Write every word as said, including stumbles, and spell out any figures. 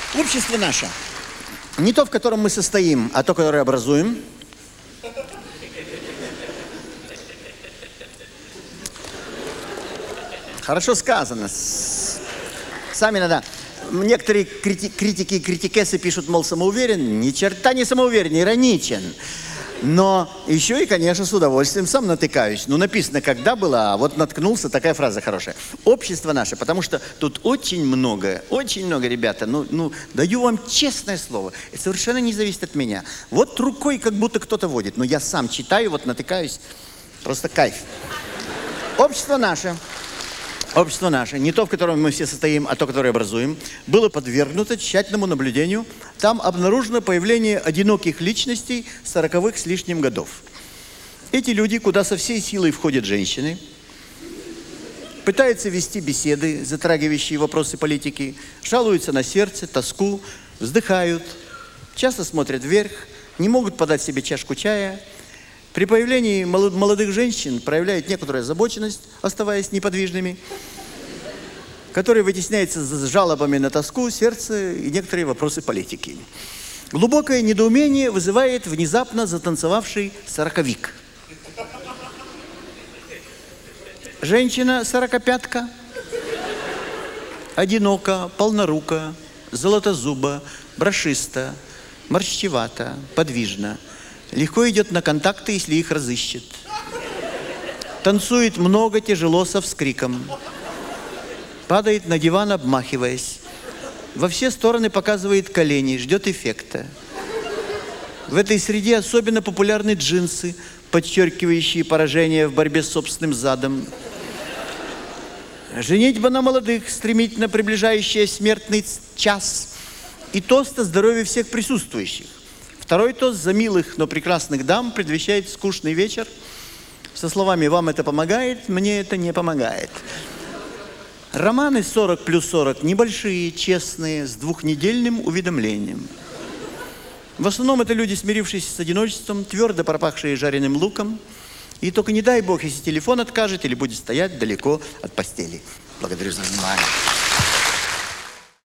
Общество наше. Не то, в котором мы состоим, а то, которое образуем. Хорошо сказано. Сами иногда... Некоторые крити критики и критикесы пишут, мол, самоуверен. Ни черта не самоуверен, ироничен. Но еще и, конечно, с удовольствием сам натыкаюсь. Ну, написано, когда было, а вот наткнулся, такая фраза хорошая. Общество наше, потому что тут очень много, очень много, ребята, ну, ну, даю вам честное слово, это совершенно не зависит от меня. Вот рукой как будто кто-то водит, но я сам читаю, вот натыкаюсь, просто кайф. Общество наше. Общество наше, не то, в котором мы все состоим, а то, которое образуем, было подвергнуто тщательному наблюдению. Там обнаружено появление одиноких личностей сороковых с лишним годов. Эти люди, куда со всей силой входят женщины, пытаются вести беседы, затрагивающие вопросы политики, жалуются на сердце, тоску, вздыхают, часто смотрят вверх, не могут подать себе чашку чая. При появлении молодых женщин проявляют некоторую озабоченность, оставаясь неподвижными, которая вытесняется с жалобами на тоску, сердце и некоторые вопросы политики. Глубокое недоумение вызывает внезапно затанцевавший сороковик. Женщина сорокопятка, одинока, полнорука, золотозуба, брошиста, морщевата, подвижна. Легко идет на контакты, если их разыщет. Танцует много, тяжело, со вскриком. Падает на диван, обмахиваясь. Во все стороны показывает колени, ждет эффекта. В этой среде особенно популярны джинсы, подчеркивающие поражение в борьбе с собственным задом. Женитьба на молодых, стремительно приближающая смертный час. И тост о здоровье всех присутствующих. Второй тост за милых, но прекрасных дам предвещает скучный вечер. Со словами «вам это помогает, мне это не помогает». Романы сорок плюс сорок небольшие, честные, с двухнедельным уведомлением. В основном это люди, смирившиеся с одиночеством, твердо пропахшие жареным луком. И только не дай бог, если телефон откажет или будет стоять далеко от постели. Благодарю за внимание.